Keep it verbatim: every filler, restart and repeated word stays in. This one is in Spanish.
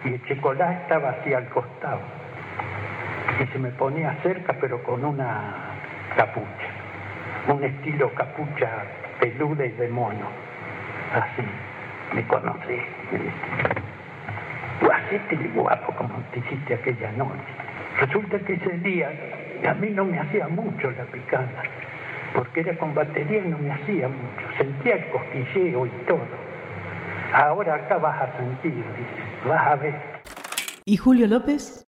y el chocolate estaba así al costado. Y se me ponía cerca, pero con una capucha, un estilo capucha peluda y de mono. Así, me conocí. Tú hacete el guapo como te hiciste aquella noche. Resulta que ese día a mí no me hacía mucho la picada, porque era con batería y no me hacía mucho. Sentía el cosquilleo y todo. Ahora acá vas a sentir, dice, vas a ver. ¿Y Julio López?